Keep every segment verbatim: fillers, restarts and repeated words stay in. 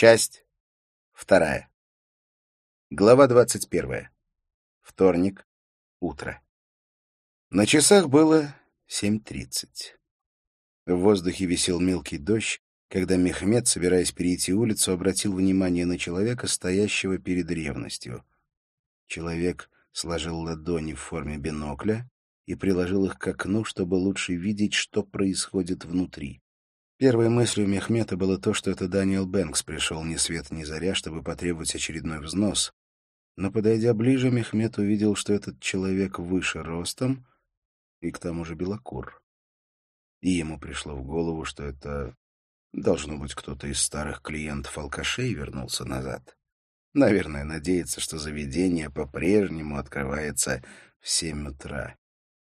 Часть вторая. Глава двадцать первая. Вторник. Утро. На часах было семь тридцать. В воздухе висел мелкий дождь, когда Мехмед, собираясь перейти улицу, обратил внимание на человека, стоящего перед ревностью. Человек сложил ладони в форме бинокля и приложил их к окну, чтобы лучше видеть, что происходит внутри. Первой мыслью Мехмета было то, что это Даниэл Бэнкс пришел ни свет ни заря, чтобы потребовать очередной взнос. Но, подойдя ближе, Мехмет увидел, что этот человек выше ростом и к тому же белокур. И ему пришло в голову, что это должно быть кто-то из старых клиентов алкашей вернулся назад. Наверное, надеется, что заведение по-прежнему открывается в семь утра.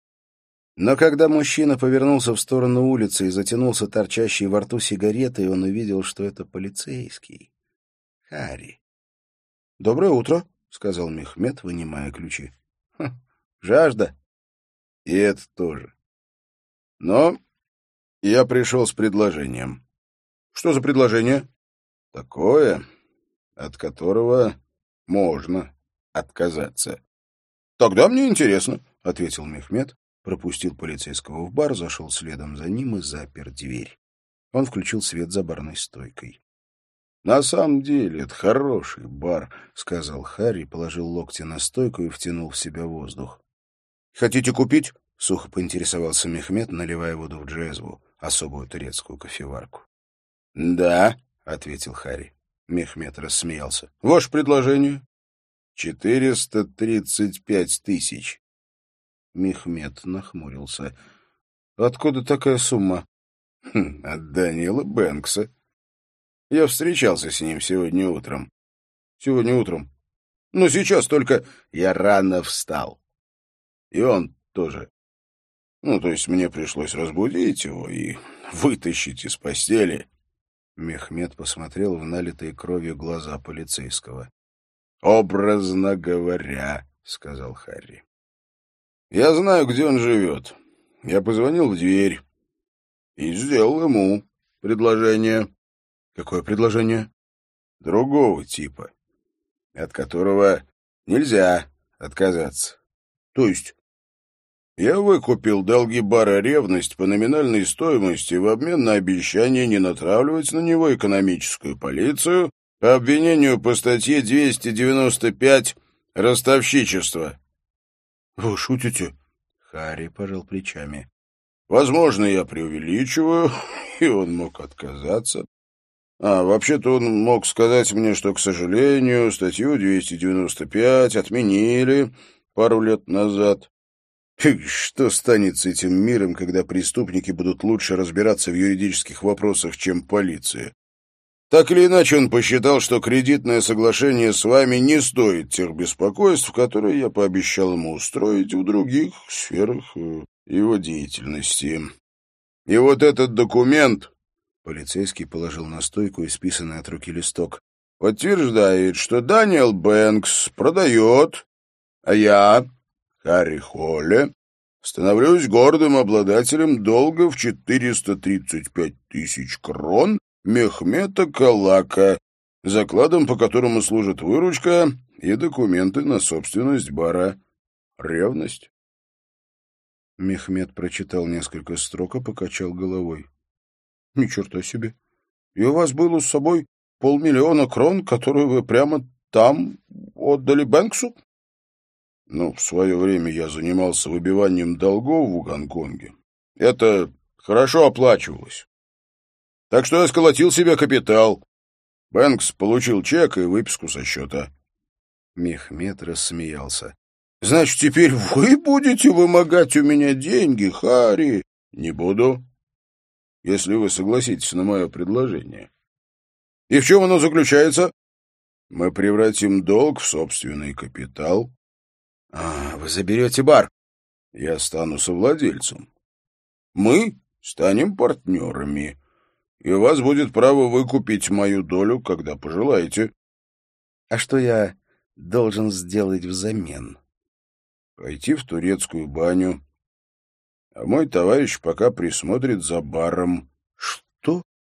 Но когда мужчина повернулся в сторону улицы и затянулся торчащей во рту сигаретой, он увидел, что это полицейский. Харри. «Доброе утро», — сказал Мехмед, вынимая ключи. «Хм, жажда». «И это тоже. Но я пришел с предложением». «Что за предложение?» «Такое, от которого можно отказаться». «Тогда мне интересно», — ответил Мехмед, пропустил полицейского в бар, зашел следом за ним и запер дверь. Он включил свет за барной стойкой. «На самом деле это хороший бар», — сказал Харри, положил локти на стойку и втянул в себя воздух. «Хотите купить?» — сухо поинтересовался Мехмед, наливая воду в джезву, особую турецкую кофеварку. «Да», — ответил Харри. Мехмед рассмеялся. «Ваше предложение?» «Четыреста тридцать пять тысяч». Мехмед нахмурился. «Откуда такая сумма?» хм, «От Даниэла Бэнкса. Я встречался с ним сегодня утром». «Сегодня утром? Но сейчас только я рано встал. И он тоже. Ну, то есть мне пришлось разбудить его и вытащить из постели». Мехмед посмотрел в налитые кровью глаза полицейского. «Образно говоря», — сказал Харри. «Я знаю, где он живет. Я позвонил в дверь и сделал ему предложение». «Какое предложение?» «Другого типа, от которого нельзя отказаться». «То есть?» «Я выкупил долги бара «Ревность» по номинальной стоимости в обмен на обещание не натравливать на него экономическую полицию по обвинению по статье двести девяносто пять «Ростовщичество». «Вы шутите?» Харри пожал плечами. «Возможно, я преувеличиваю, и он мог отказаться. А, вообще-то он мог сказать мне, что, к сожалению, статью двести девяносто пять отменили пару лет назад. Что станет с этим миром, когда преступники будут лучше разбираться в юридических вопросах, чем полиция? Так или иначе, он посчитал, что кредитное соглашение с вами не стоит тех беспокойств, которые я пообещал ему устроить в других сферах его деятельности. И вот этот документ, полицейский положил на стойку исписанный от руки листок, подтверждает, что Даниэл Бэнкс продает, а я, Харри Холле, становлюсь гордым обладателем долга в четыреста тридцать пять тысяч крон Мехмета Калака, закладом по которому служит выручка и документы на собственность бара «Ревность». Мехмед прочитал несколько строк и покачал головой. — Ни черта себе. И у вас было с собой полмиллиона крон, которые вы прямо там отдали Бэнксу? — Ну, в свое время я занимался выбиванием долгов в Гонконге. Это хорошо оплачивалось. Так что я сколотил себе капитал. Бэнкс получил чек и выписку со счета. Мехмед рассмеялся. — Значит, теперь вы будете вымогать у меня деньги, Харри? — Не буду, если вы согласитесь на мое предложение. — И в чем оно заключается? — Мы превратим долг в собственный капитал. — А, вы заберете бар? — Я стану совладельцем. Мы станем партнерами, и у вас будет право выкупить мою долю, когда пожелаете. — А что я должен сделать взамен? — Пойти в турецкую баню, а мой товарищ пока присмотрит за баром. — Что?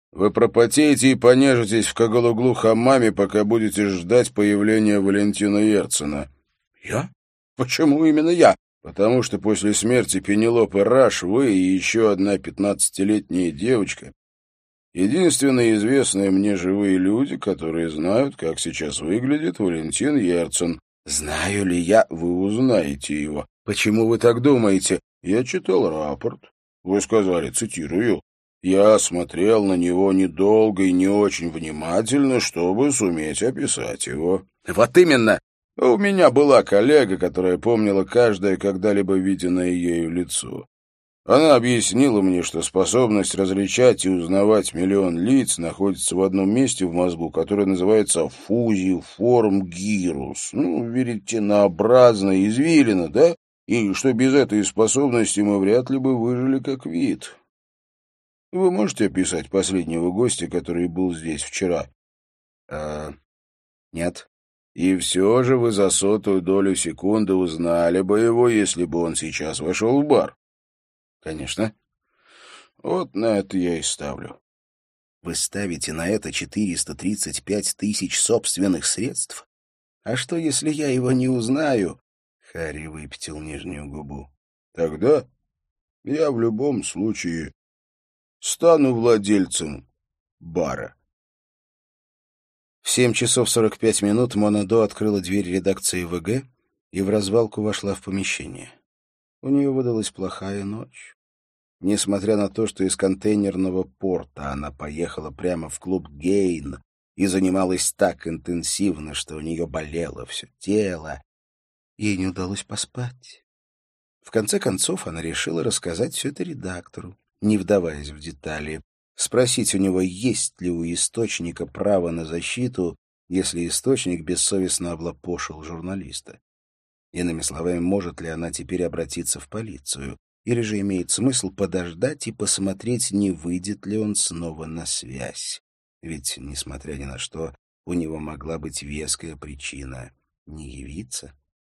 Вы пропотеете и понежитесь в каком-углу хамаме, пока будете ждать появления Валентина Ерцена». «Я? Почему именно я?» «Потому что после смерти Пенелопы Раш вы и еще одна пятнадцатилетняя девочка — единственные известные мне живые люди, которые знают, как сейчас выглядит Валентин Ерцен. Знаю ли я? Вы узнаете его. Почему вы так думаете? Я читал рапорт. Вы сказали, цитирую, «Я смотрел на него недолго и не очень внимательно, чтобы суметь описать его». Вот именно. У меня была коллега, которая помнила каждое когда-либо виденное ею лицо. Она объяснила мне, что способность различать и узнавать миллион лиц находится в одном месте в мозгу, которое называется фузиформ гирус, ну, веретенообразная извилина, да? И что без этой способности мы вряд ли бы выжили как вид. Вы можете описать последнего гостя, который был здесь вчера? А, нет. И все же вы за сотую долю секунды узнали бы его, если бы он сейчас вошел в бар. Конечно. Вот на это я и ставлю. Вы ставите на это четыреста тридцать пять тысяч собственных средств? А что, если я его не узнаю? Харри выпятил нижнюю губу. Тогда я в любом случае стану владельцем бара. В семь часов сорок пять минут Монадо открыла дверь редакции ВГ и в развалку вошла в помещение. У нее выдалась плохая ночь. Несмотря на то, что из контейнерного порта она поехала прямо в клуб «Гейн» и занималась так интенсивно, что у нее болело все тело, ей не удалось поспать. В конце концов она решила рассказать все это редактору, не вдаваясь в детали, спросить у него, есть ли у источника право на защиту, если источник бессовестно облапошил журналиста. Иными словами, может ли она теперь обратиться в полицию, или же имеет смысл подождать и посмотреть, не выйдет ли он снова на связь. Ведь, несмотря ни на что, у него могла быть веская причина не явиться.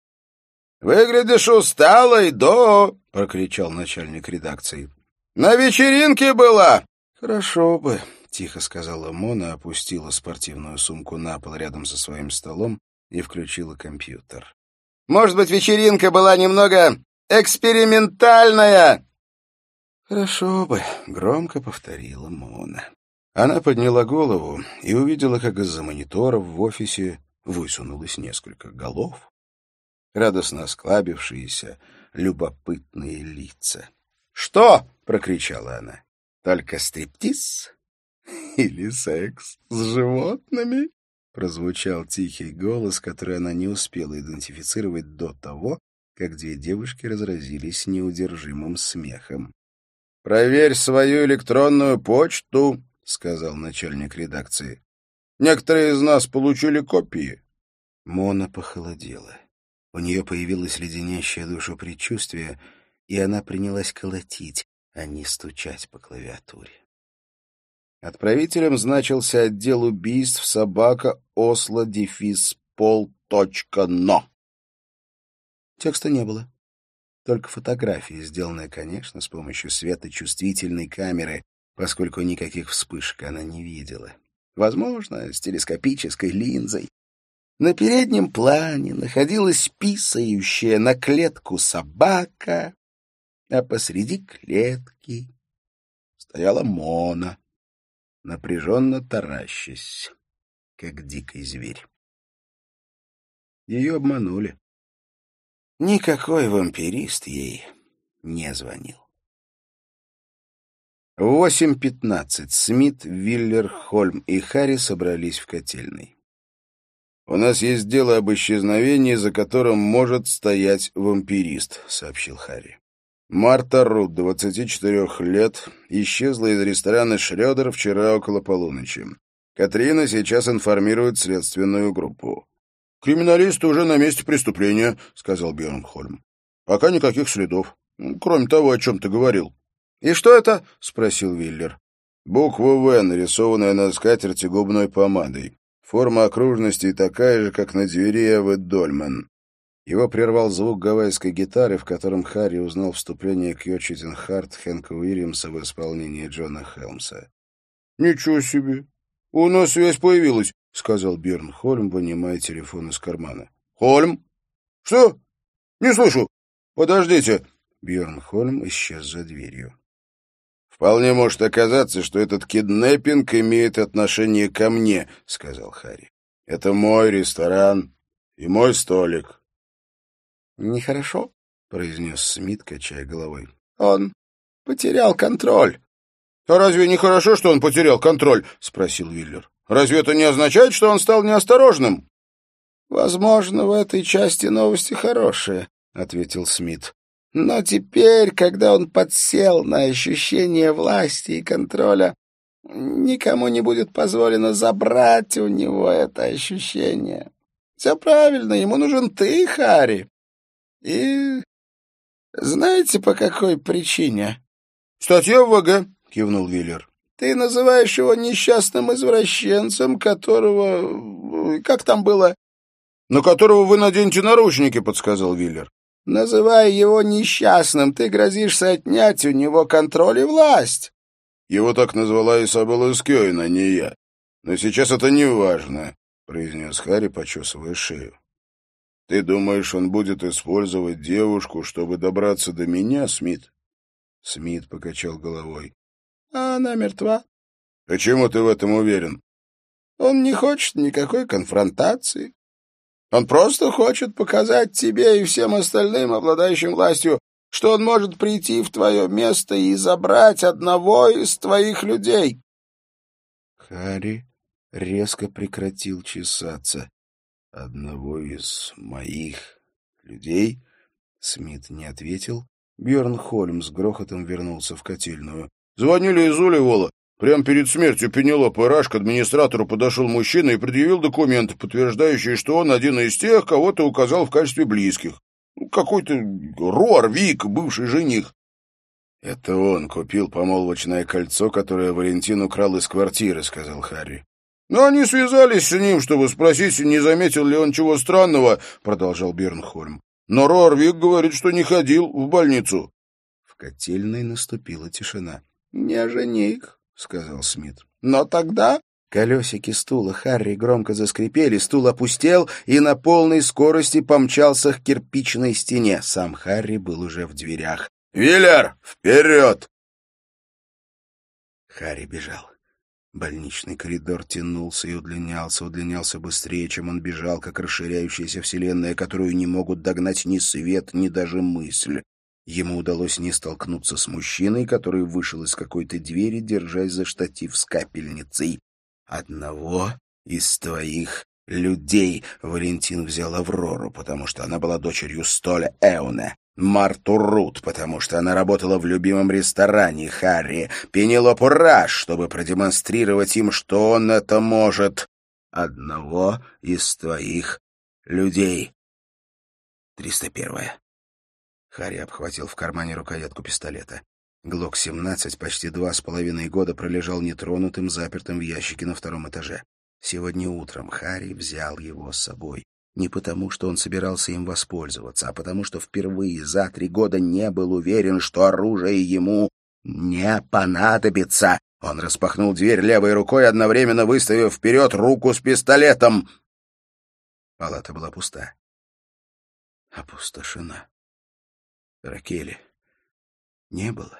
«Выглядишь усталой, до!» — прокричал начальник редакции. «На вечеринке была!» «Хорошо бы», — тихо сказала Мона, опустила спортивную сумку на пол рядом со своим столом и включила компьютер. «Может быть, вечеринка была немного экспериментальная?» «Хорошо бы», — громко повторила Мона. Она подняла голову и увидела, как из-за мониторов в офисе высунулось несколько голов, радостно осклабившиеся, любопытные лица. «Что?» — прокричала она. «Только стриптиз? Или секс с животными?» Прозвучал тихий голос, который она не успела идентифицировать до того, как две девушки разразились неудержимым смехом. «Проверь свою электронную почту», — сказал начальник редакции. «Некоторые из нас получили копии». Мона похолодела. У нее появилось леденящее душу предчувствие, и она принялась колотить, а не стучать по клавиатуре. Отправителем значился отдел убийств собака осло дефис пол точка но. Текста не было. Только фотографии, сделанные, конечно, с помощью светочувствительной камеры, поскольку никаких вспышек она не видела. Возможно, с телескопической линзой. На переднем плане находилась писающая на клетку собака, а посреди клетки стояла Мона, напряженно таращась, как дикий зверь. Ее обманули. Никакой вампирист ей не звонил. В восемь пятнадцать Смит, Виллер, Хольм и Харри собрались в котельной. «У нас есть дело об исчезновении, за которым может стоять вампирист», — сообщил Харри. «Марта Рут, двадцати четырёх лет, исчезла из ресторана «Шрёдер» вчера около полуночи. Катрина сейчас информирует следственную группу». «Криминалисты уже на месте преступления», — сказал Бьерн Хольм. «Пока никаких следов, кроме того, о чем ты говорил». «И что это?» — спросил Виллер. «Буква «В», нарисованная на скатерти губной помадой. Форма окружности такая же, как на двери Эвы Дольман». Его прервал звук гавайской гитары, в котором Харри узнал вступление к «Йочитин Харт» Хэнка Уильямса в исполнении Джона Хелмса. Ничего себе. У нас связь появилась, — сказал Бьерн Хольм, вынимая телефон из кармана. Хольм? Что? Не слышу. Подождите. Бьерн Хольм исчез за дверью. «Вполне может оказаться, что этот киднеппинг имеет отношение ко мне», — сказал Харри. «Это мой ресторан и мой столик». «Нехорошо», — произнес Смит, качая головой. «Он потерял контроль». «А разве не хорошо, что он потерял контроль?» — спросил Виллер. «Разве это не означает, что он стал неосторожным?» «Возможно, в этой части новости хорошие», — ответил Смит. «Но теперь, когда он подсел на ощущение власти и контроля, никому не будет позволено забрать у него это ощущение. Все правильно, ему нужен ты, Харри. И знаете, по какой причине?» «Статья в ВГ», — кивнул Виллер. «Ты называешь его несчастным извращенцем, которого... Как там было?» «На которого вы наденете наручники», — подсказал Виллер. «Называя его несчастным, ты грозишься отнять у него контроль и власть». «Его так назвала Изабелла Скёйн, а не я. Но сейчас это не важно», — произнес Харри, почесывая шею. «Ты думаешь, он будет использовать девушку, чтобы добраться до меня, Смит?» Смит покачал головой. «А она мертва». «Почему ты в этом уверен?» «Он не хочет никакой конфронтации. Он просто хочет показать тебе и всем остальным, обладающим властью, что он может прийти в твое место и забрать одного из твоих людей». Харри резко прекратил чесаться. «Одного из моих людей?» Смит не ответил. Бьерн Хольм с грохотом вернулся в котельную. «Звонили из Уливола. Прямо перед смертью Пенелопы Раш к администратору подошел мужчина и предъявил документы, подтверждающие, что он один из тех, кого ты указал в качестве близких. Какой-то Руар Вик, бывший жених». «Это он купил помолвочное кольцо, которое Валентин украл из квартиры», — сказал Харри. «Но они связались с ним, чтобы спросить, не заметил ли он чего странного», — продолжал Бьернхольм. «Но Руар Вик говорит, что не ходил в больницу». В котельной наступила тишина. «Не жених», — сказал Смит. «Но тогда...» Колесики стула Харри громко заскрипели, стул опустел и на полной скорости помчался к кирпичной стене. Сам Харри был уже в дверях. «Виллер, вперед!» Харри бежал. Больничный коридор тянулся и удлинялся, удлинялся быстрее, чем он бежал, как расширяющаяся вселенная, которую не могут догнать ни свет, ни даже мысль. Ему удалось не столкнуться с мужчиной, который вышел из какой-то двери, держась за штатив с капельницей. «Одного из твоих людей», — Валентин взял Аврору, потому что она была дочерью Столя Эуне, Марту Рут, потому что она работала в любимом ресторане Харри, Пенелопу Раш, чтобы продемонстрировать им, что он это может. «Одного из твоих людей». триста первое. Харри обхватил в кармане рукоятку пистолета. Глок семнадцать почти два с половиной года пролежал нетронутым, запертым в ящике на втором этаже. Сегодня утром Харри взял его с собой. Не потому, что он собирался им воспользоваться, а потому, что впервые за три года не был уверен, что оружие ему не понадобится. Он распахнул дверь левой рукой, одновременно выставив вперед руку с пистолетом. Палата была пуста. Опустошена. Ракели не было.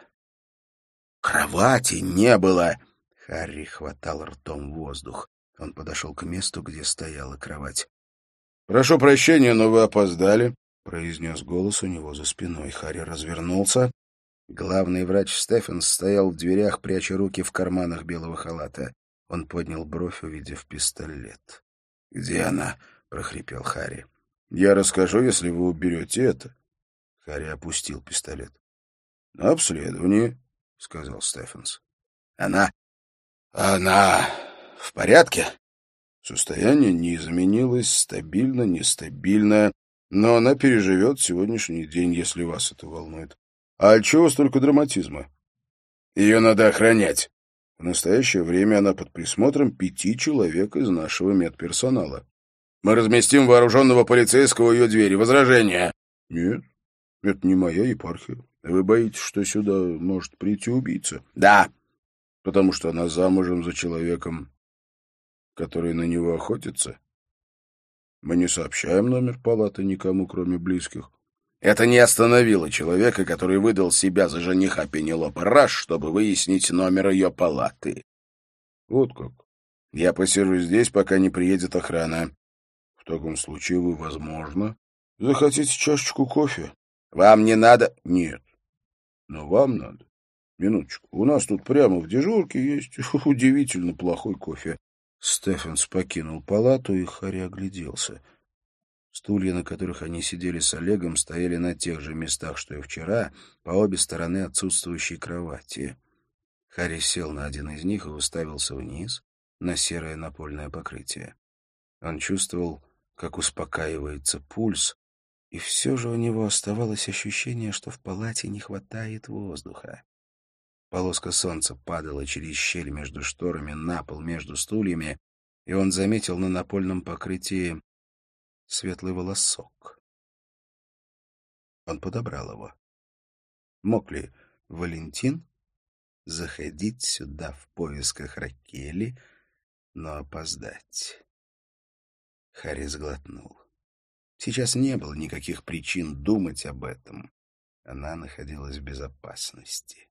Кровати не было. Харри хватал ртом воздух. Он подошел к месту, где стояла кровать. «Прошу прощения, но вы опоздали», — произнес голос у него за спиной. Харри развернулся. Главный врач Стефенс стоял в дверях, пряча руки в карманах белого халата. Он поднял бровь, увидев пистолет. «Где она?» — прохрипел Харри. «Я расскажу, если вы уберете это». Харри опустил пистолет. «На обследовании», — сказал Стефенс. «Она... она в порядке?» Состояние не изменилось, стабильно, нестабильно, но она переживет сегодняшний день, если вас это волнует. А чего столько драматизма? Ее надо охранять. В настоящее время она под присмотром пяти человек из нашего медперсонала. Мы разместим вооруженного полицейского у ее двери. Возражения? Нет, это не моя епархия. Вы боитесь, что сюда может прийти убийца? Да. Потому что она замужем за человеком, который на него охотится? Мы не сообщаем номер палаты никому, кроме близких. Это не остановило человека, который выдал себя за жениха Пенелопы Раш, чтобы выяснить номер ее палаты. Вот как. Я посижу здесь, пока не приедет охрана. В таком случае вы, возможно, захотите чашечку кофе. Вам не надо? Нет. Но вам надо. Минуточку. У нас тут прямо в дежурке есть удивительно плохой кофе. Стефенс покинул палату, и Харри огляделся. Стулья, на которых они сидели с Олегом, стояли на тех же местах, что и вчера, по обе стороны отсутствующей кровати. Харри сел на один из них и уставился вниз, на серое напольное покрытие. Он чувствовал, как успокаивается пульс, и все же у него оставалось ощущение, что в палате не хватает воздуха. Полоска солнца падала через щель между шторами на пол между стульями, и он заметил на напольном покрытии светлый волосок. Он подобрал его. Мог ли Валентин заходить сюда в поисках Ракели, но опоздать? Харри сглотнул. Сейчас не было никаких причин думать об этом. Она находилась в безопасности.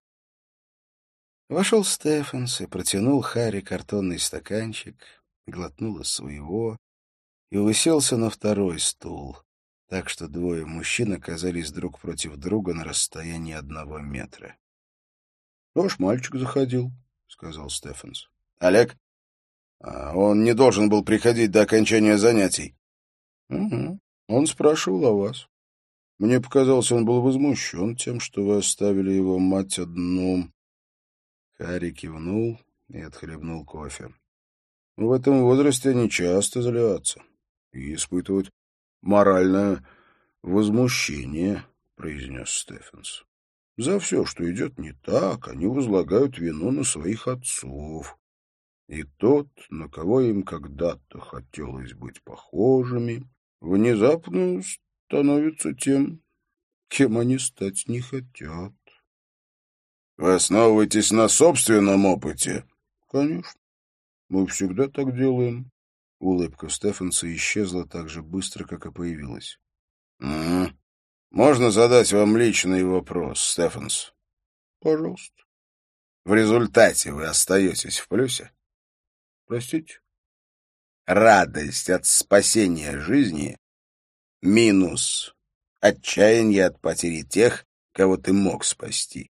Вошел Стефенс и протянул Харри картонный стаканчик, глотнул из своего и уселся на второй стул, так что двое мужчин оказались друг против друга на расстоянии одного метра. — Ваш мальчик заходил, — сказал Стефенс. — Олег? А он не должен был приходить до окончания занятий. — Угу. Он спрашивал о вас. Мне показалось, он был возмущен тем, что вы оставили его мать одну. Харри кивнул и отхлебнул кофе. В этом возрасте они часто злятся и испытывают моральное возмущение, — произнес Стефенс. За все, что идет не так, они возлагают вину на своих отцов. И тот, на кого им когда-то хотелось быть похожими, внезапно становится тем, кем они стать не хотят. — Вы основываетесь на собственном опыте? — Конечно. Мы всегда так делаем. Улыбка Стефенса исчезла так же быстро, как и появилась. Mm. — Можно задать вам личный вопрос, Стефенс? — Пожалуйста. — В результате вы остаетесь в плюсе? — Простите? — Радость от спасения жизни минус отчаяние от потери тех, кого ты мог спасти.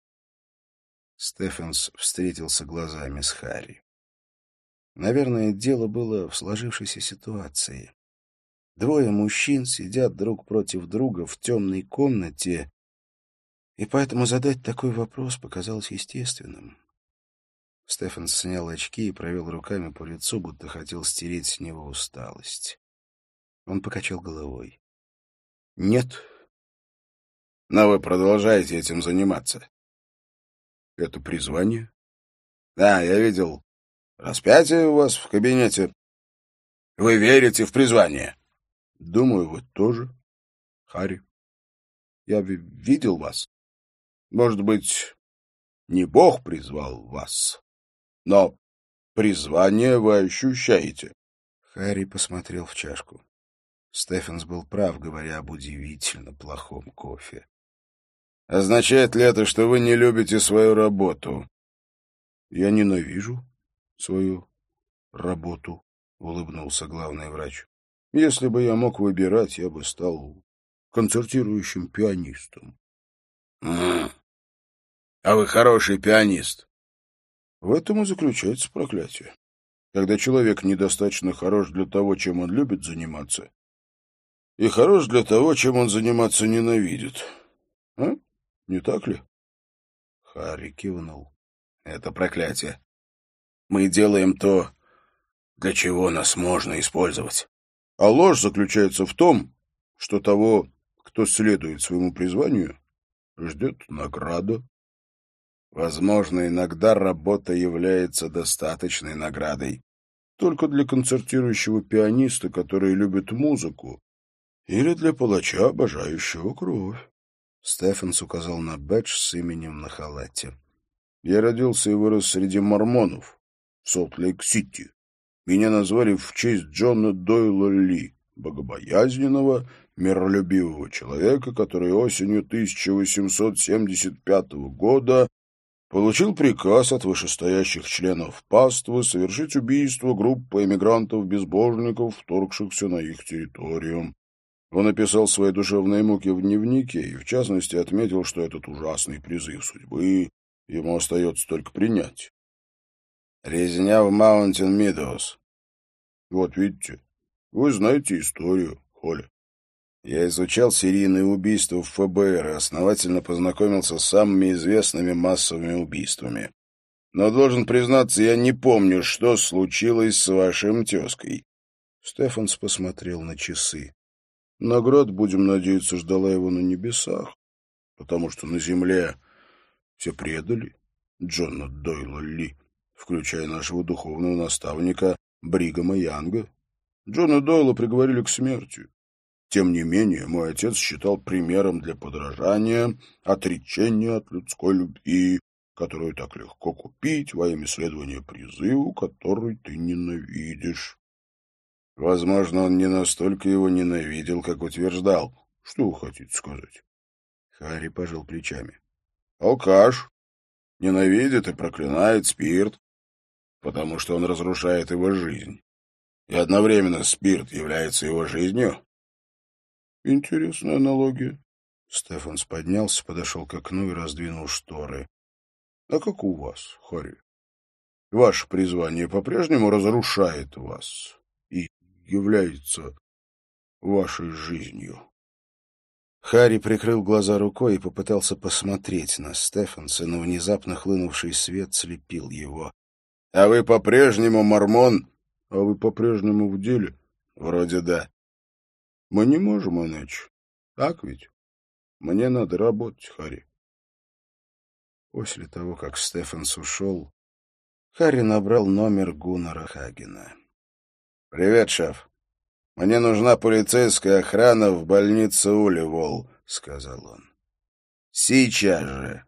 Стефенс встретился глазами с Харри. Наверное, дело было в сложившейся ситуации. Двое мужчин сидят друг против друга в темной комнате, и поэтому задать такой вопрос показалось естественным. Стефенс снял очки и провел руками по лицу, будто хотел стереть с него усталость. Он покачал головой. — Нет. — Но вы продолжаете этим заниматься. — Это призвание? — Да, я видел распятие у вас в кабинете. Вы верите в призвание? — Думаю, вы тоже, Харри. Я видел вас. Может быть, не Бог призвал вас, но призвание вы ощущаете. Харри посмотрел в чашку. Стефенс был прав, говоря об удивительно плохом кофе. Означает ли это, что вы не любите свою работу? Я ненавижу свою работу, улыбнулся главный врач. Если бы я мог выбирать, я бы стал концертирующим пианистом. А, а вы хороший пианист. В этом и заключается проклятие. Когда человек недостаточно хорош для того, чем он любит заниматься, и хорош для того, чем он заниматься ненавидит. А? Не так ли? Харри кивнул. Это проклятие. Мы делаем то, для чего нас можно использовать. А ложь заключается в том, что того, кто следует своему призванию, ждет награда. Возможно, иногда работа является достаточной наградой. Только для концертирующего пианиста, который любит музыку, или для палача, обожающего кровь. Стефенс указал на бэдж с именем на халате. Я родился и вырос среди мормонов в Солт-Лейк-Сити. Меня назвали в честь Джона Дойла Ли, богобоязненного, миролюбивого человека, который осенью тысяча восемьсот семьдесят пятого года получил приказ от вышестоящих членов паствы совершить убийство группы эмигрантов-безбожников, вторгшихся на их территорию. Он описал свои душевные муки в дневнике и, в частности, отметил, что этот ужасный призыв судьбы ему остается только принять. Резня в Маунтин-Мидоуз. Вот видите, вы знаете историю, Холли. Я изучал серийные убийства в ФБР и основательно познакомился с самыми известными массовыми убийствами. Но, должен признаться, я не помню, что случилось с вашим тезкой. Стефанс посмотрел на часы. Наград, будем надеяться, ждала его на небесах, потому что на земле все предали Джона Дойла Ли, включая нашего духовного наставника Бригама Янга. Джона Дойла приговорили к смерти. Тем не менее, мой отец считал примером для подражания отречение от людской любви, которую так легко купить во имя следования призыву, который ты ненавидишь. Возможно, он не настолько его ненавидел, как утверждал. Что вы хотите сказать? Харри пожал плечами. Алкаш. Ненавидит и проклинает спирт, потому что он разрушает его жизнь. И одновременно спирт является его жизнью. Интересная аналогия. Стефанс поднялся, подошел к окну и раздвинул шторы. А как у вас, Харри? Ваше призвание по-прежнему разрушает вас и является вашей жизнью. Харри прикрыл глаза рукой и попытался посмотреть на Стефанса, но внезапно хлынувший свет слепил его. — А вы по-прежнему мормон? — А вы по-прежнему в деле? — Вроде да. — Мы не можем иначе. Так ведь? Мне надо работать, Харри. После того, как Стефанс ушел, Харри набрал номер Гуннара Хагена. — Привет, шеф. Мне нужна полицейская охрана в больнице Уливол, — сказал он. — Сейчас же.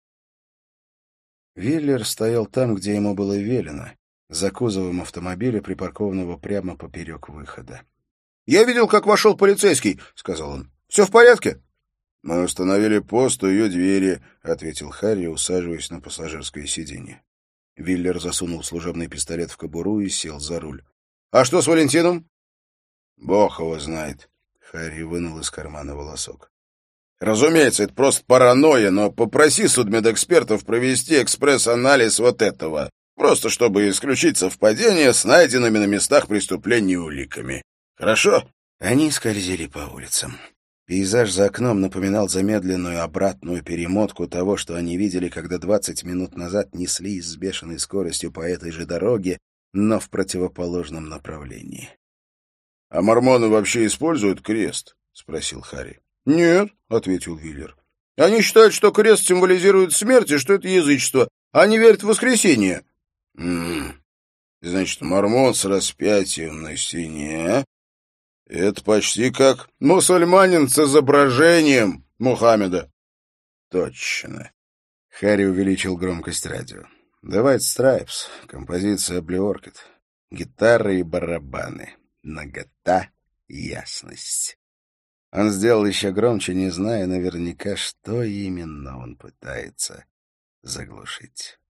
Виллер стоял там, где ему было велено, за кузовом автомобиля, припаркованного прямо поперек выхода. — Я видел, как вошел полицейский, — сказал он. — Все в порядке? — Мы установили пост у ее двери, — ответил Харри, усаживаясь на пассажирское сиденье. Виллер засунул служебный пистолет в кобуру и сел за руль. — А что с Валентином? — Бог его знает. Харри вынул из кармана волосок. — Разумеется, это просто паранойя, но попроси судмедэкспертов провести экспресс-анализ вот этого, просто чтобы исключить совпадение с найденными на местах преступлений уликами. Хорошо? Они скользили по улицам. Пейзаж за окном напоминал замедленную обратную перемотку того, что они видели, когда двадцать минут назад неслись с бешеной скоростью по этой же дороге, но в противоположном направлении. — А мормоны вообще используют крест? — спросил Харри. — Нет, — ответил Виллер. — Они считают, что крест символизирует смерть и что это язычество. Они верят в воскресение. — Значит, мормон с распятием на стене. Это почти как мусульманин с изображением Мухаммеда. — Точно. Харри увеличил громкость радио. — Давайте Страйпс, композиция Блюоркет, гитары и барабаны. Нагота и ясность. Он сделал еще громче, не зная наверняка, что именно он пытается заглушить.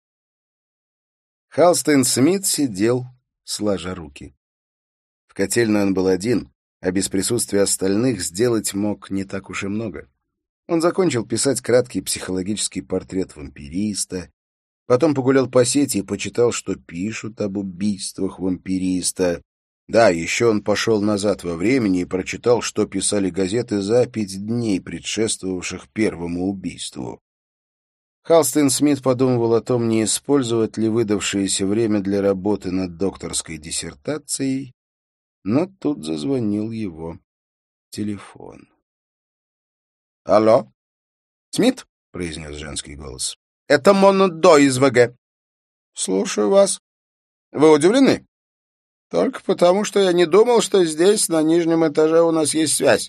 Халстейн Смит сидел, сложа руки. В котельной он был один, а без присутствия остальных сделать мог не так уж и много. Он закончил писать краткий психологический портрет вампириста, потом погулял по сети и почитал, что пишут об убийствах вампириста. Да, еще он пошел назад во времени и прочитал, что писали газеты за пять дней, предшествовавших первому убийству. Халстейн Смит подумывал о том, не использовать ли выдавшееся время для работы над докторской диссертацией, но тут зазвонил его телефон. — Алло? — Смит? — произнес женский голос. — Это Монодо из ВГ. — Слушаю вас. — Вы удивлены? — Только потому, что я не думал, что здесь, на нижнем этаже, у нас есть связь.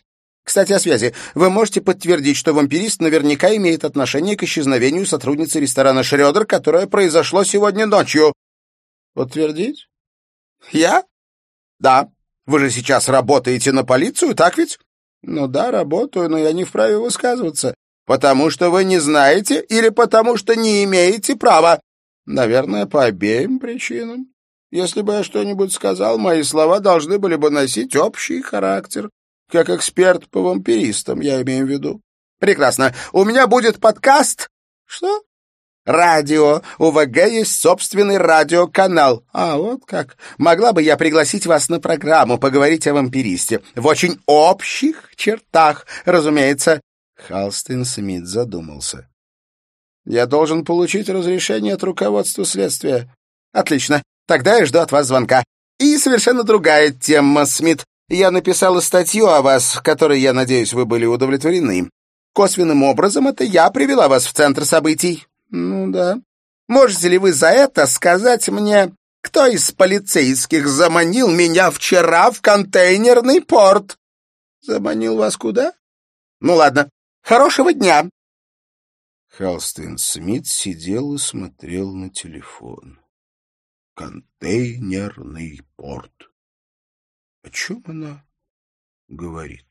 Кстати, о связи. Вы можете подтвердить, что вампирист наверняка имеет отношение к исчезновению сотрудницы ресторана «Шрёдер», которое произошло сегодня ночью. Подтвердить? Я? Да. Вы же сейчас работаете на полицию, так ведь? Ну да, работаю, но я не вправе высказываться. Потому что вы не знаете или потому что не имеете права? Наверное, по обеим причинам. Если бы я что-нибудь сказал, мои слова должны были бы носить общий характер. Как эксперт по вампиристам, я имею в виду. Прекрасно. У меня будет подкаст. Что? Радио. У ВГ есть собственный радиоканал. А, вот как. Могла бы я пригласить вас на программу, поговорить о вампиристе. В очень общих чертах, разумеется. Халстин Смит задумался. Я должен получить разрешение от руководства следствия. Отлично. Тогда я жду от вас звонка. И совершенно другая тема, Смит. Я написала статью о вас, которой, я надеюсь, вы были удовлетворены. Косвенным образом это я привела вас в центр событий. Ну да. Можете ли вы за это сказать мне, кто из полицейских заманил меня вчера в контейнерный порт? Заманил вас куда? Ну ладно. Хорошего дня. Халстин Смит сидел и смотрел на телефон. Контейнерный порт. О чем она говорит?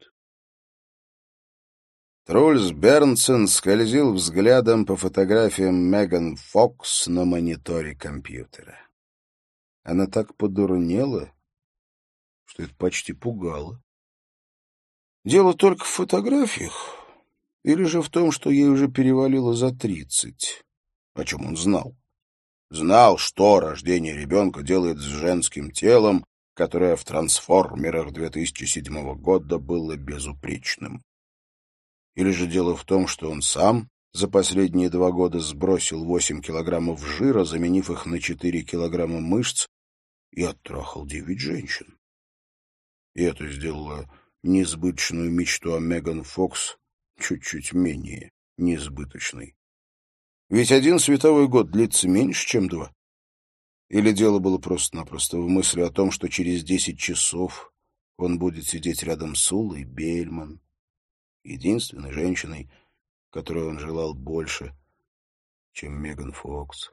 Трульс Бернсен скользил взглядом по фотографиям Меган Фокс на мониторе компьютера. Она так подурнела, что это почти пугало. Дело только в фотографиях, или же в том, что ей уже перевалило за тридцать. О чем он знал? Знал, что рождение ребенка делает с женским телом, которое в «Трансформерах» две тысячи седьмого года было безупречным. Или же дело в том, что он сам за последние два года сбросил восемь килограммов жира, заменив их на четыре килограмма мышц, и оттрахал девять женщин. И это сделало несбыточную мечту о Меган Фокс чуть-чуть менее несбыточной. Ведь один световой год длится меньше, чем два. Или дело было просто-напросто в мысли о том, что через десять часов он будет сидеть рядом с Улой Бельман, единственной женщиной, которой он желал больше, чем Меган Фокс.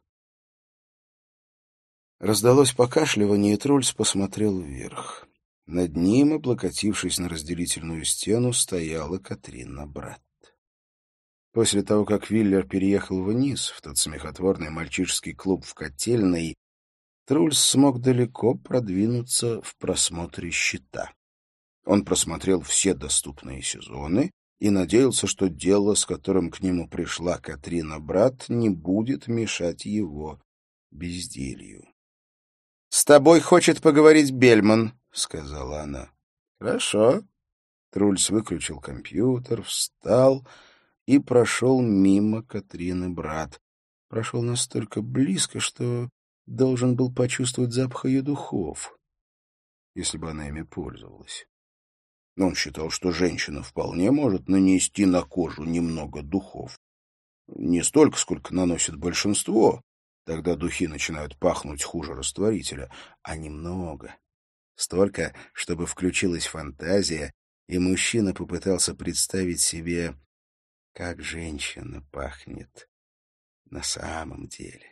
Раздалось покашливание, и Трульс посмотрел вверх. Над ним, облокотившись на разделительную стену, стояла Катрина Братт. После того, как Виллер переехал вниз, в тот смехотворный мальчишеский клуб в Котельной, Трульс смог далеко продвинуться в просмотре «Щита». Он просмотрел все доступные сезоны и надеялся, что дело, с которым к нему пришла Катрина Братт, не будет мешать его безделью. — С тобой хочет поговорить Бельман, — сказала она. — Хорошо. Трульс выключил компьютер, встал и прошел мимо Катрины Братт. Прошел настолько близко, что должен был почувствовать запах ее духов, если бы она ими пользовалась. Но он считал, что женщина вполне может нанести на кожу немного духов. Не столько, сколько наносит большинство. Тогда духи начинают пахнуть хуже растворителя, а немного. Столько, чтобы включилась фантазия, и мужчина попытался представить себе, как женщина пахнет на самом деле.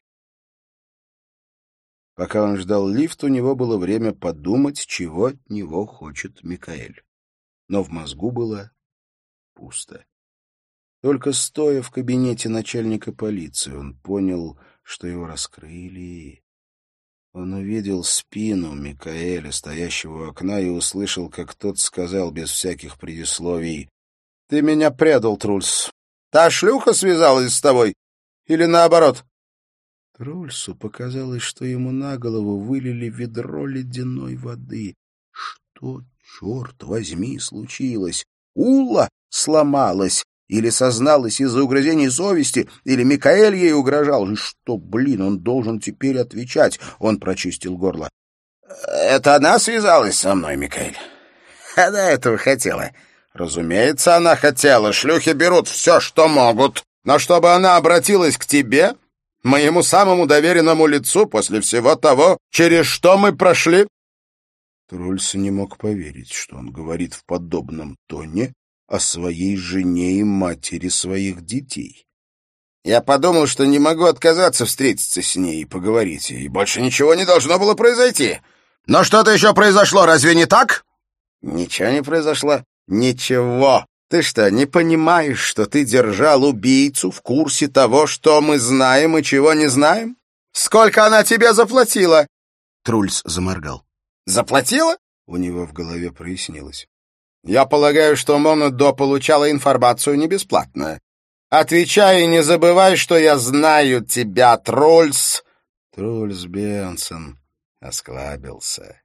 Пока он ждал лифт, у него было время подумать, чего от него хочет Микаэль. Но в мозгу было пусто. Только стоя в кабинете начальника полиции, он понял, что его раскрыли. Он увидел спину Микаэля, стоящего у окна, и услышал, как тот сказал без всяких предисловий: «Ты меня предал, Трульс. Та шлюха связалась с тобой? Или наоборот?» Трульсу показалось, что ему на голову вылили ведро ледяной воды. Что, черт возьми, случилось? Ула сломалась? Или созналась из-за угрызений совести? Или Микаэль ей угрожал? И что, блин, он должен теперь отвечать? Он прочистил горло. «Это она связалась со мной, Микаэль? Она этого хотела». «Разумеется, она хотела. Шлюхи берут все, что могут. Но чтобы она обратилась к тебе, моему самому доверенному лицу, после всего того, через что мы прошли...» Трульс не мог поверить, что он говорит в подобном тоне о своей жене и матери своих детей. Я подумал, что не могу отказаться встретиться с ней и поговорить, и больше ничего не должно было произойти. Но что-то еще произошло, разве не так? Ничего не произошло. Ничего. Ты что, не понимаешь, что ты держал убийцу в курсе того, что мы знаем и чего не знаем? Сколько она тебе заплатила? Трульс заморгал. Заплатила? У него в голове прояснилось. Я полагаю, что Мона До получала информацию не бесплатно. Отвечай и не забывай, что я знаю тебя, Трульс. Трульс Бенсон осклабился.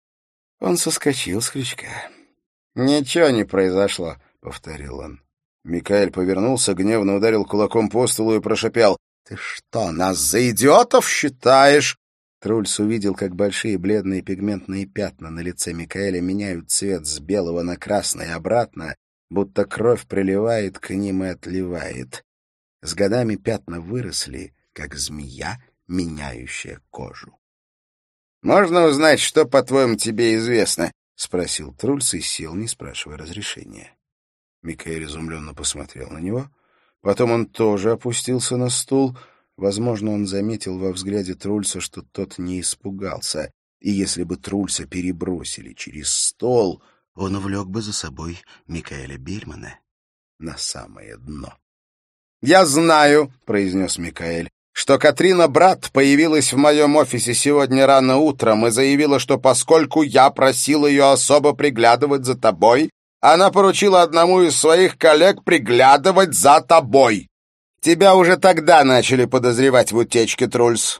Он соскочил с крючка. «Ничего не произошло», — повторил он. Микаэль повернулся, гневно ударил кулаком по столу и прошипел. «Ты что, нас за идиотов считаешь?» Трульс увидел, как большие бледные пигментные пятна на лице Микаэля меняют цвет с белого на красный и обратно, будто кровь приливает к ним и отливает. С годами пятна выросли, как змея, меняющая кожу. «Можно узнать, что, по-твоему, тебе известно?» — спросил Трульс и сел, не спрашивая разрешения. Микаэль изумленно посмотрел на него. Потом он тоже опустился на стул. Возможно, он заметил во взгляде Трульса, что тот не испугался, и если бы Трульса перебросили через стол, он увлек бы за собой Микаэля Бельмана на самое дно. «Я знаю», — произнес Микаэль, «что Катрина Брат появилась в моем офисе сегодня рано утром и заявила, что поскольку я просил ее особо приглядывать за тобой, она поручила одному из своих коллег приглядывать за тобой. Тебя уже тогда начали подозревать в утечке, Трульс».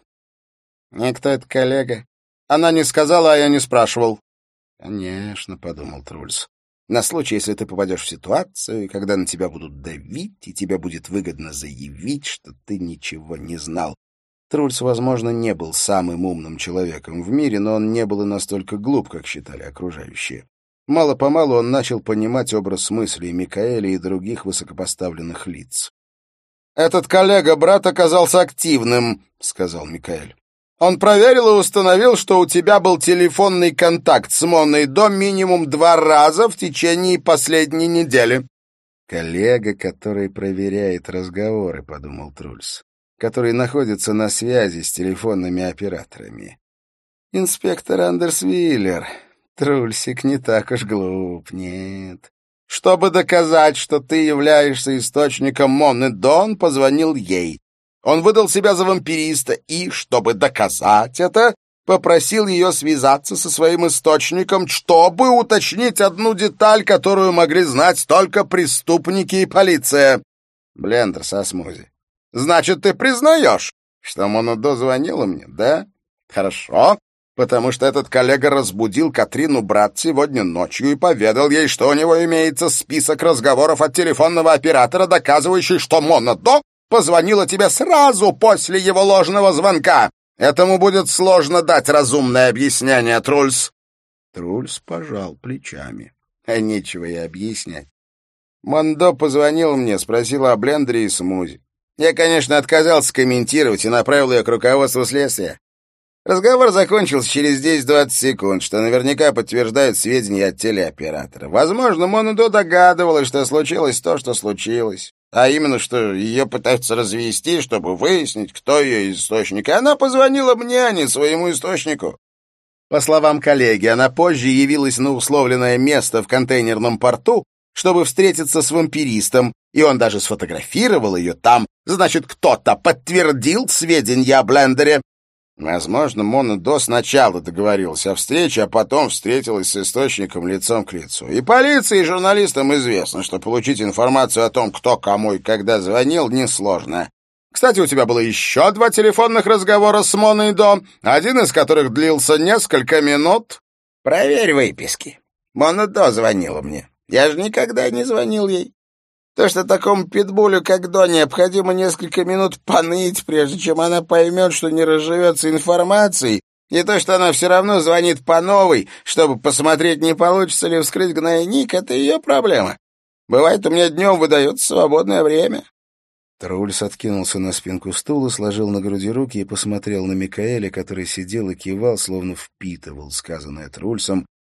«И кто это коллега?» «Она не сказала, а я не спрашивал». «Конечно», — подумал Трульс. «На случай, если ты попадешь в ситуацию, когда на тебя будут давить, и тебе будет выгодно заявить, что ты ничего не знал». Трульс, возможно, не был самым умным человеком в мире, но он не был и настолько глуп, как считали окружающие. Мало-помалу он начал понимать образ мыслей Микаэля и других высокопоставленных лиц. «Этот коллега-брат оказался активным», — сказал Микаэль. «Он проверил и установил, что у тебя был телефонный контакт с Моной До минимум два раза в течение последней недели». «Коллега, который проверяет разговоры», — подумал Трульс, «который находится на связи с телефонными операторами». «Инспектор Андерс Виллер. Трульсик не так уж глуп, нет». «Чтобы доказать, что ты являешься источником Моны До, он позвонил ей. Он выдал себя за вампириста и, чтобы доказать это, попросил ее связаться со своим источником, чтобы уточнить одну деталь, которую могли знать только преступники и полиция. Блендер со смузи. Значит, ты признаешь, что Мона До звонила мне, да? Хорошо, потому что этот коллега разбудил Катрину Брат сегодня ночью и поведал ей, что у него имеется список разговоров от телефонного оператора, доказывающий, что Мона До позвонила тебе сразу после его ложного звонка. Этому будет сложно дать разумное объяснение, Трульс». Трульс пожал плечами. А нечего и объяснять. Мона До позвонила мне, спросила о блендере и смузи. Я, конечно, отказался комментировать и направил ее к руководству следствия. Разговор закончился через десять-двадцать секунд, что наверняка подтверждает сведения от телеоператора. Возможно, Мона До догадывалась, что случилось то, что случилось. А именно, что ее пытаются развести, чтобы выяснить, кто ее источник. И она позвонила мне, а не своему источнику. По словам коллеги, она позже явилась на условленное место в контейнерном порту, чтобы встретиться с вампиристом, и он даже сфотографировал ее там. Значит, кто-то подтвердил сведения о блендере. Возможно, Мона До сначала договорилась о встрече, а потом встретилась с источником лицом к лицу. И полиции, и журналистам известно, что получить информацию о том, кто кому и когда звонил, несложно. Кстати, у тебя было еще два телефонных разговора с Моной До, один из которых длился несколько минут. Проверь выписки. Мона До звонила мне. Я же никогда не звонил ей. То, что такому питбулю, как До, необходимо несколько минут поныть, прежде чем она поймет, что не разживется информацией, и то, что она все равно звонит по новой, чтобы посмотреть, не получится ли вскрыть гнойник, это ее проблема. Бывает, у меня днем выдается свободное время». Трульс откинулся на спинку стула, сложил на груди руки и посмотрел на Микаэля, который сидел и кивал, словно впитывал сказанное Трульсом,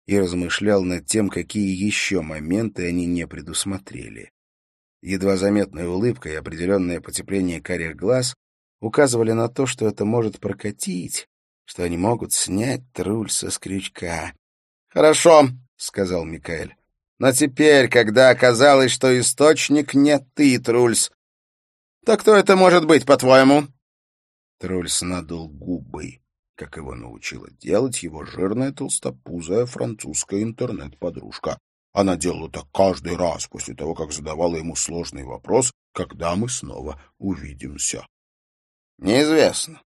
и размышлял над тем, какие еще моменты они не предусмотрели. Едва заметная улыбка и определенное потепление карих глаз указывали на то, что это может прокатить, что они могут снять Трульса с крючка. «Хорошо», — сказал Микаэль. «Но теперь, когда оказалось, что источник не ты, Трульс, то кто это может быть, по-твоему?» Трульс надул губы, как его научила делать его жирная толстопузая французская интернет-подружка. Она делала так каждый раз после того, как задавала ему сложный вопрос, когда мы снова увидимся. «Неизвестно.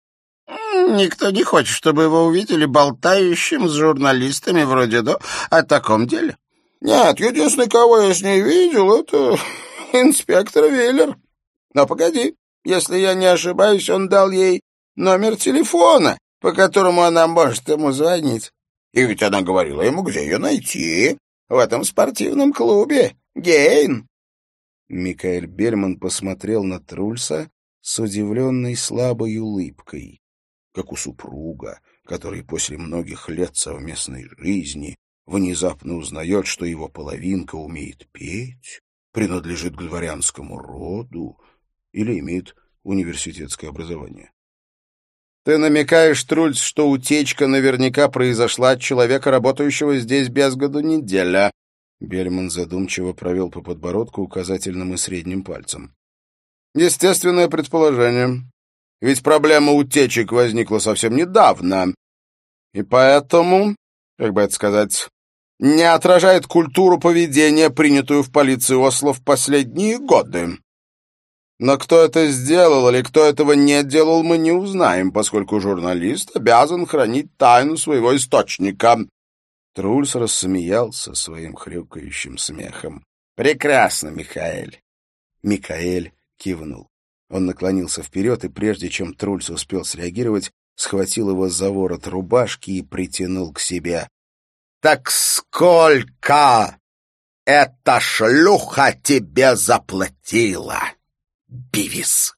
Никто не хочет, чтобы его увидели болтающим с журналистами вроде «да» о таком деле. Нет, единственный, кого я с ней видел, это инспектор Веллер. Но погоди, если я не ошибаюсь, он дал ей номер телефона, по которому она может ему звонить. И ведь она говорила ему, где ее найти, в этом спортивном клубе, Гейн». Микаэль Бельман посмотрел на Трульса с удивленной слабой улыбкой, как у супруга, который после многих лет совместной жизни внезапно узнает, что его половинка умеет петь, принадлежит к дворянскому роду или имеет университетское образование. «Ты намекаешь, Трульс, что утечка наверняка произошла от человека, работающего здесь без году неделя?» Бельман задумчиво провел по подбородку указательным и средним пальцем. «Естественное предположение. Ведь проблема утечек возникла совсем недавно. И поэтому, как бы это сказать, не отражает культуру поведения, принятую в полиции Осло в последние годы. Но кто это сделал или кто этого не делал, мы не узнаем, поскольку журналист обязан хранить тайну своего источника». Трульс рассмеялся своим хрюкающим смехом. «Прекрасно, Микаэль». Микаэль кивнул. Он наклонился вперед, и прежде чем Трульс успел среагировать, схватил его за ворот рубашки и притянул к себе. «Так сколько эта шлюха тебе заплатила, Бивис?»